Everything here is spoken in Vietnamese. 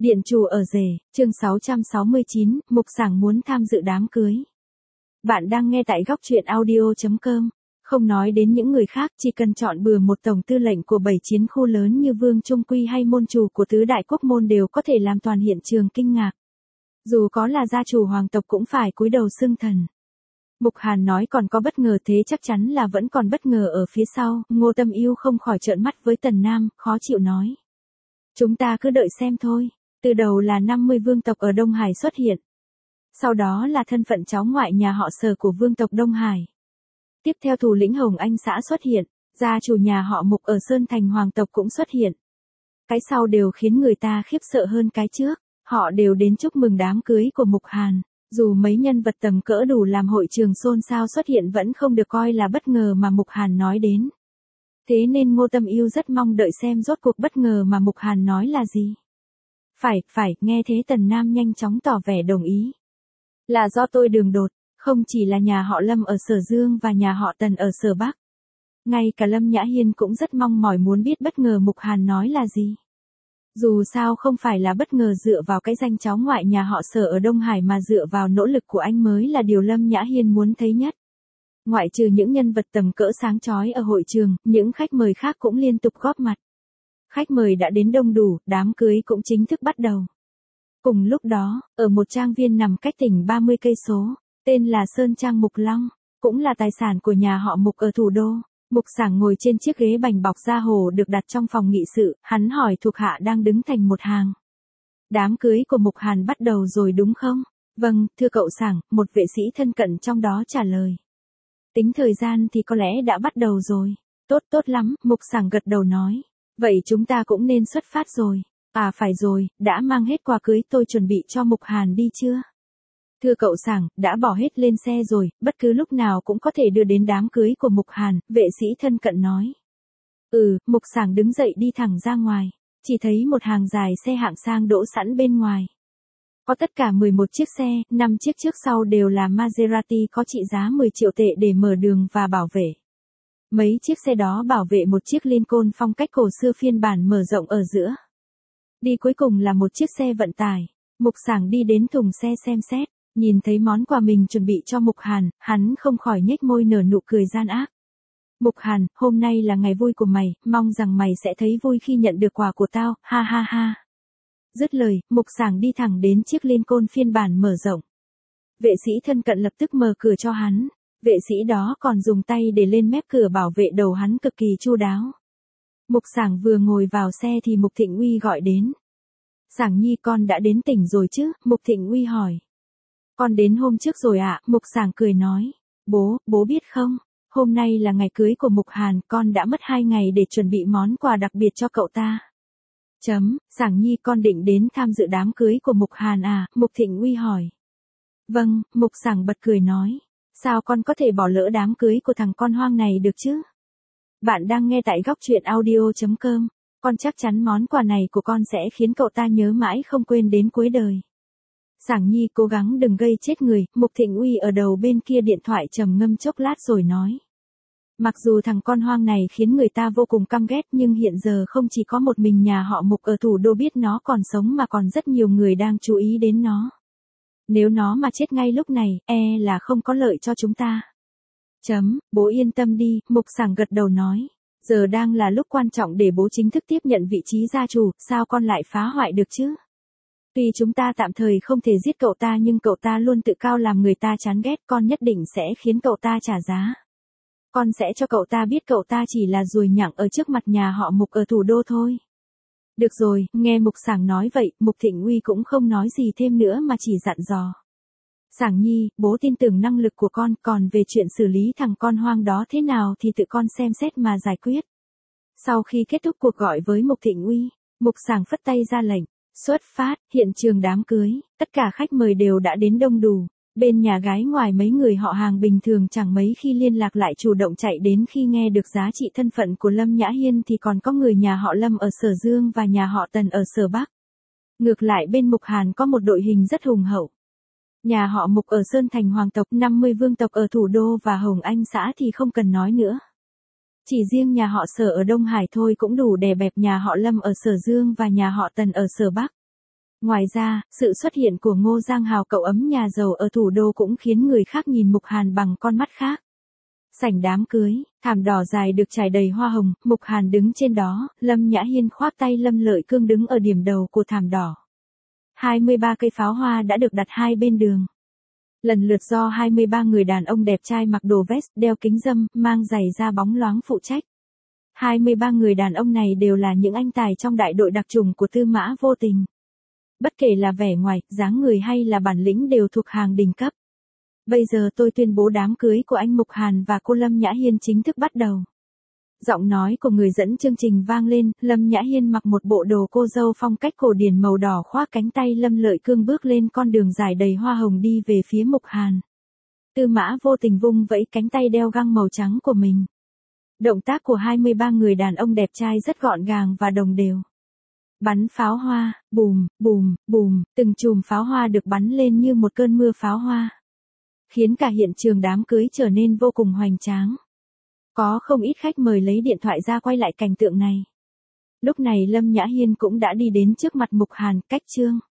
Điện chủ ở rể, chương 669, Mục Sảng muốn tham dự đám cưới. Bạn đang nghe tại góc truyện audio.com. Không nói đến những người khác, chỉ cần chọn bừa một tổng tư lệnh của 7 chiến khu lớn như Vương Trung Quy hay môn chủ của tứ đại quốc môn đều có thể làm toàn hiện trường kinh ngạc. Dù có là gia chủ hoàng tộc cũng phải cúi đầu xưng thần. Mục Hàn nói còn có bất ngờ thế chắc chắn là vẫn còn bất ngờ ở phía sau, Ngô Tâm Yêu không khỏi trợn mắt với Tần Nam, khó chịu nói. Chúng ta cứ đợi xem thôi. Từ đầu là 50 vương tộc ở Đông Hải xuất hiện. Sau đó là thân phận cháu ngoại nhà họ Sở của vương tộc Đông Hải. Tiếp theo thủ lĩnh Hồng Anh xã xuất hiện, gia chủ nhà họ Mục ở Sơn Thành hoàng tộc cũng xuất hiện. Cái sau đều khiến người ta khiếp sợ hơn cái trước, họ đều đến chúc mừng đám cưới của Mục Hàn. Dù mấy nhân vật tầm cỡ đủ làm hội trường xôn xao xuất hiện vẫn không được coi là bất ngờ mà Mục Hàn nói đến. Thế nên Ngô Tâm Yêu rất mong đợi xem rốt cuộc bất ngờ mà Mục Hàn nói là gì. Phải, nghe thế Tần Nam nhanh chóng tỏ vẻ đồng ý. Là do tôi đường đột, không chỉ là nhà họ Lâm ở Sở Dương và nhà họ Tần ở Sở Bắc. Ngay cả Lâm Nhã Hiên cũng rất mong mỏi muốn biết bất ngờ Mục Hàn nói là gì. Dù sao không phải là bất ngờ dựa vào cái danh cháu ngoại nhà họ Sở ở Đông Hải mà dựa vào nỗ lực của anh mới là điều Lâm Nhã Hiên muốn thấy nhất. Ngoại trừ những nhân vật tầm cỡ sáng chói ở hội trường, những khách mời khác cũng liên tục góp mặt. Khách mời đã đến đông đủ, đám cưới cũng chính thức bắt đầu. Cùng lúc đó, ở một trang viên nằm cách tỉnh 30 cây số, tên là Sơn Trang Mục Long, cũng là tài sản của nhà họ Mục ở thủ đô. Mục Sảng ngồi trên chiếc ghế bành bọc da hồ được đặt trong phòng nghị sự, hắn hỏi thuộc hạ đang đứng thành một hàng. Đám cưới của Mục Hàn bắt đầu rồi đúng không? Vâng, thưa cậu Sảng, một vệ sĩ thân cận trong đó trả lời. Tính thời gian thì có lẽ đã bắt đầu rồi. Tốt lắm, Mục Sảng gật đầu nói. Vậy chúng ta cũng nên xuất phát rồi. À phải rồi, đã mang hết quà cưới tôi chuẩn bị cho Mục Hàn đi chưa? Thưa cậu Sảng, đã bỏ hết lên xe rồi, bất cứ lúc nào cũng có thể đưa đến đám cưới của Mục Hàn, vệ sĩ thân cận nói. Mục Sảng đứng dậy đi thẳng ra ngoài, chỉ thấy một hàng dài xe hạng sang đỗ sẵn bên ngoài. Có tất cả 11 chiếc xe, 5 chiếc trước sau đều là Maserati có trị giá 10 triệu tệ để mở đường và bảo vệ. Mấy chiếc xe đó bảo vệ một chiếc Lincoln phong cách cổ xưa phiên bản mở rộng ở giữa. Đi cuối cùng là một chiếc xe vận tải. Mục Sảng đi đến thùng xe xem xét, nhìn thấy món quà mình chuẩn bị cho Mục Hàn, hắn không khỏi nhếch môi nở nụ cười gian ác. Mục Hàn, hôm nay là ngày vui của mày, mong rằng mày sẽ thấy vui khi nhận được quà của tao, ha ha ha. Dứt lời, Mục Sảng đi thẳng đến chiếc Lincoln phiên bản mở rộng. Vệ sĩ thân cận lập tức mở cửa cho hắn. Vệ sĩ đó còn dùng tay để lên mép cửa bảo vệ đầu hắn cực kỳ chu đáo. Mục Sảng vừa ngồi vào xe thì Mục Thịnh Uy gọi đến. Sảng Nhi con đã đến tỉnh rồi chứ? Mục Thịnh Uy hỏi. Con đến hôm trước rồi ạ, Mục Sảng cười nói. Bố biết không? Hôm nay là ngày cưới của Mục Hàn, con đã mất 2 ngày để chuẩn bị món quà đặc biệt cho cậu ta. Sảng Nhi con định đến tham dự đám cưới của Mục Hàn à? Mục Thịnh Uy hỏi. Vâng, Mục Sảng bật cười nói. Sao con có thể bỏ lỡ đám cưới của thằng con hoang này được chứ? Bạn đang nghe tại góc truyện audio.com. Con chắc chắn món quà này của con sẽ khiến cậu ta nhớ mãi không quên đến cuối đời. Sảng Nhi cố gắng đừng gây chết người, Mục Thịnh Uy ở đầu bên kia điện thoại trầm ngâm chốc lát rồi nói. Mặc dù thằng con hoang này khiến người ta vô cùng căm ghét nhưng hiện giờ không chỉ có một mình nhà họ Mục ở thủ đô biết nó còn sống mà còn rất nhiều người đang chú ý đến nó. Nếu nó mà chết ngay lúc này, là không có lợi cho chúng ta. Bố yên tâm đi, Mục Sảng gật đầu nói. Giờ đang là lúc quan trọng để bố chính thức tiếp nhận vị trí gia chủ, sao con lại phá hoại được chứ? Tuy chúng ta tạm thời không thể giết cậu ta nhưng cậu ta luôn tự cao làm người ta chán ghét, con nhất định sẽ khiến cậu ta trả giá. Con sẽ cho cậu ta biết cậu ta chỉ là ruồi nhặng ở trước mặt nhà họ Mục ở thủ đô thôi. Được rồi, nghe Mục Sảng nói vậy, Mục Thịnh Uy cũng không nói gì thêm nữa mà chỉ dặn dò. Sảng Nhi, bố tin tưởng năng lực của con, còn về chuyện xử lý thằng con hoang đó thế nào thì tự con xem xét mà giải quyết. Sau khi kết thúc cuộc gọi với Mục Thịnh Uy, Mục Sảng phất tay ra lệnh, xuất phát, hiện trường đám cưới, tất cả khách mời đều đã đến đông đủ. Bên nhà gái ngoài mấy người họ hàng bình thường chẳng mấy khi liên lạc lại chủ động chạy đến khi nghe được giá trị thân phận của Lâm Nhã Hiên thì còn có người nhà họ Lâm ở Sở Dương và nhà họ Tần ở Sở Bắc. Ngược lại bên Mục Hàn có một đội hình rất hùng hậu. Nhà họ Mục ở Sơn Thành hoàng tộc, 50 vương tộc ở thủ đô và Hồng Anh xã thì không cần nói nữa. Chỉ riêng nhà họ Sở ở Đông Hải thôi cũng đủ đè bẹp nhà họ Lâm ở Sở Dương và nhà họ Tần ở Sở Bắc. Ngoài ra, sự xuất hiện của Ngô Giang Hào cậu ấm nhà giàu ở thủ đô cũng khiến người khác nhìn Mục Hàn bằng con mắt khác. Sảnh đám cưới, thảm đỏ dài được trải đầy hoa hồng, Mục Hàn đứng trên đó, Lâm Nhã Hiên khoác tay Lâm Lợi Cương đứng ở điểm đầu của thảm đỏ. 23 cây pháo hoa đã được đặt hai bên đường. Lần lượt do 23 người đàn ông đẹp trai mặc đồ vest, đeo kính râm, mang giày da bóng loáng phụ trách. 23 người đàn ông này đều là những anh tài trong đại đội đặc chủng của Tư Mã Vô Tình. Bất kể là vẻ ngoài, dáng người hay là bản lĩnh đều thuộc hàng đỉnh cấp. Bây giờ tôi tuyên bố đám cưới của anh Mục Hàn và cô Lâm Nhã Hiên chính thức bắt đầu. Giọng nói của người dẫn chương trình vang lên, Lâm Nhã Hiên mặc một bộ đồ cô dâu phong cách cổ điển màu đỏ khoác cánh tay, Lâm Lợi Cương bước lên con đường dài đầy hoa hồng đi về phía Mục Hàn. Tư Mã Vô Tình vung vẫy cánh tay đeo găng màu trắng của mình. Động tác của 23 người đàn ông đẹp trai rất gọn gàng và đồng đều. Bắn pháo hoa, bùm, bùm, bùm, từng chùm pháo hoa được bắn lên như một cơn mưa pháo hoa, khiến cả hiện trường đám cưới trở nên vô cùng hoành tráng. Có không ít khách mời lấy điện thoại ra quay lại cảnh tượng này. Lúc này Lâm Nhã Hiên cũng đã đi đến trước mặt Mục Hàn, cách chương.